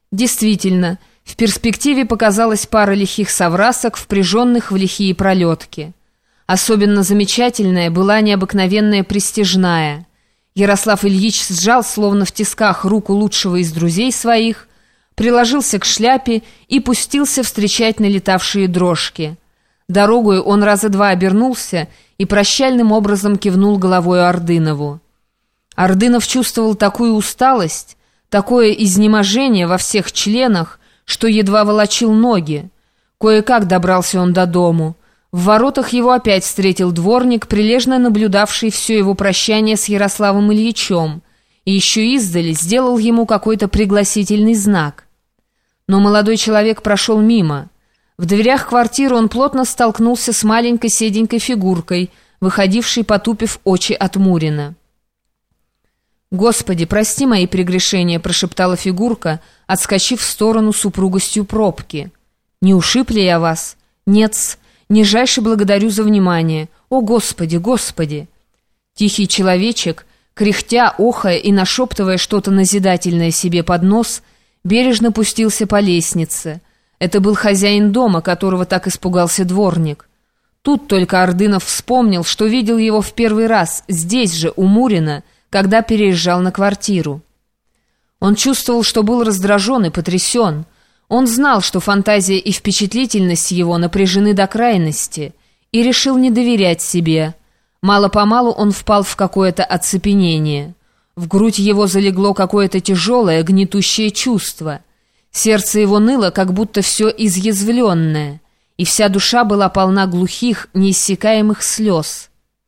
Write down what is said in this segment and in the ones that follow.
Действительно, в перспективе показалась пара лихих соврасок, впряженных в лихие пролетки. Особенно замечательная была необыкновенная пристяжная. Ярослав Ильич сжал, словно в тисках, руку лучшего из друзей своих, приложился к шляпе и пустился встречать налетавшие дрожки. Дорогою он раза два обернулся и прощальным образом кивнул головой Ордынову. Ордынов чувствовал такую усталость, такое изнеможение во всех членах, что едва волочил ноги. Кое-как добрался он до дому. В воротах его опять встретил дворник, прилежно наблюдавший все его прощание с Ярославом Ильичем, и еще издали сделал ему какой-то пригласительный знак. Но молодой человек прошел мимо. В дверях квартиры он плотно столкнулся с маленькой седенькой фигуркой, выходившей, потупив очи от Мурина. «Господи, прости мои прегрешения», — прошептала фигурка, отскочив в сторону с упругостью пробки. «Не ушиб ли я вас?» «Нет-с, нижайше благодарю за внимание. О, Господи, Господи!» Тихий человечек, кряхтя, охая и нашептывая что-то назидательное себе под нос, бережно пустился по лестнице. Это был хозяин дома, которого так испугался дворник. Тут только Ордынов вспомнил, что видел его в первый раз, здесь же, у Мурина, когда переезжал на квартиру. Он чувствовал, что был раздражен и потрясен. Он знал, что фантазия и впечатлительность его напряжены до крайности, и решил не доверять себе. Мало-помалу он впал в какое-то оцепенение. В грудь его залегло какое-то тяжелое, гнетущее чувство. Сердце его ныло, как будто все изъязвленное, и вся душа была полна глухих, неиссякаемых слез.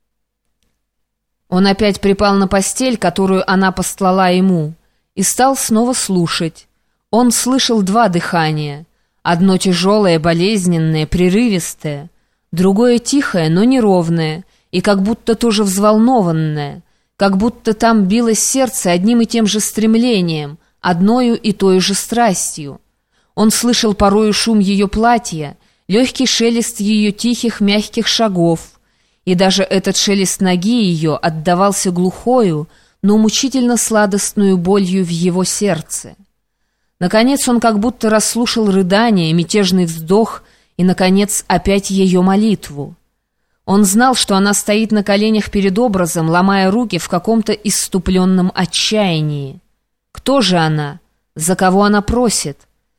Он опять припал на постель, которую она постлала ему, и стал снова слушать. Он слышал два дыхания. Одно тяжелое, болезненное, прерывистое, другое тихое, но неровное, и как будто тоже взволнованное, как будто там билось сердце одним и тем же стремлением, одною и той же страстью. Он слышал порою шум ее платья, легкий шелест ее тихих, мягких шагов, и даже этот шелест ноги ее отдавался глухою, но мучительно сладостную болью в его сердце. Наконец он как будто расслушал рыдание, мятежный вздох и, наконец, опять ее молитву. Он знал, что она стоит на коленях перед образом, ломая руки в каком-то исступленном отчаянии. Кто же она? За кого она просит?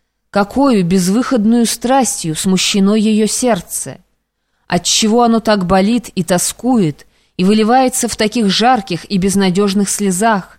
Какою безвыходную страстью смущено ее сердце? Отчего оно так болит и тоскует, и выливается в таких жарких и безнадежных слезах?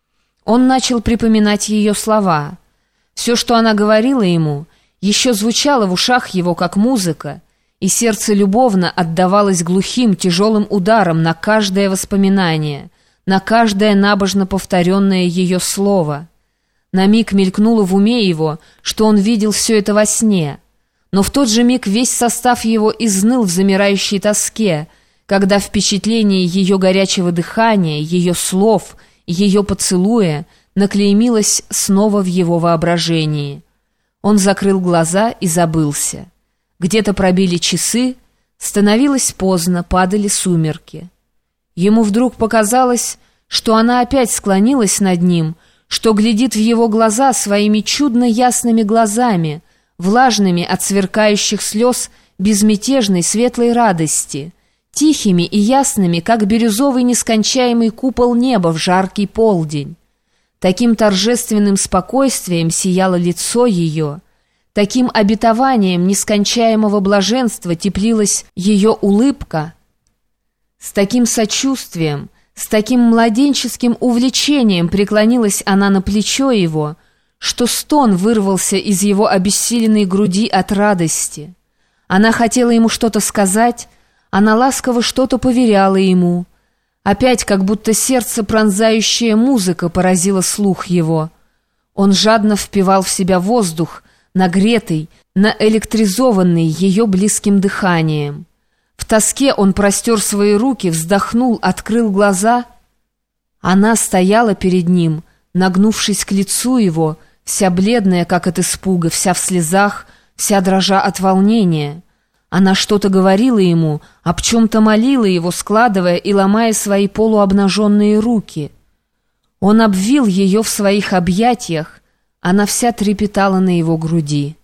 Он начал припоминать ее слова. Все, что она говорила ему, еще звучало в ушах его, как музыка, и сердце любовно отдавалось глухим, тяжелым ударом на каждое воспоминание, на каждое набожно повторенное ее слово. На миг мелькнуло в уме его, что он видел все это во сне, но в тот же миг весь состав его изныл в замирающей тоске, когда впечатление ее горячего дыхания, ее слов, ее поцелуя наклеймилось снова в его воображении. Он закрыл глаза и забылся. Где-то пробили часы, становилось поздно, падали сумерки. Ему вдруг показалось, что она опять склонилась над ним, что глядит в его глаза своими чудно ясными глазами, влажными от сверкающих слез безмятежной светлой радости, тихими и ясными, как бирюзовый нескончаемый купол неба в жаркий полдень. Таким торжественным спокойствием сияло лицо ее, таким обетованием нескончаемого блаженства теплилась ее улыбка, с таким сочувствием, с таким младенческим увлечением преклонилась она на плечо его, что стон вырвался из его обессиленной груди от радости. Она хотела ему что-то сказать, она ласково что-то поверяла ему. Опять как будто сердце пронзающая музыка поразила слух его. Он жадно впивал в себя воздух, нагретый, наэлектризованный ее близким дыханием. В тоске он простер свои руки, вздохнул, открыл глаза. Она стояла перед ним, нагнувшись к лицу его, вся бледная, как от испуга, вся в слезах, вся дрожа от волнения. Она что-то говорила ему, об чем-то молила его, складывая и ломая свои полуобнаженные руки. Он обвил ее в своих объятиях, Она вся трепетала на его груди.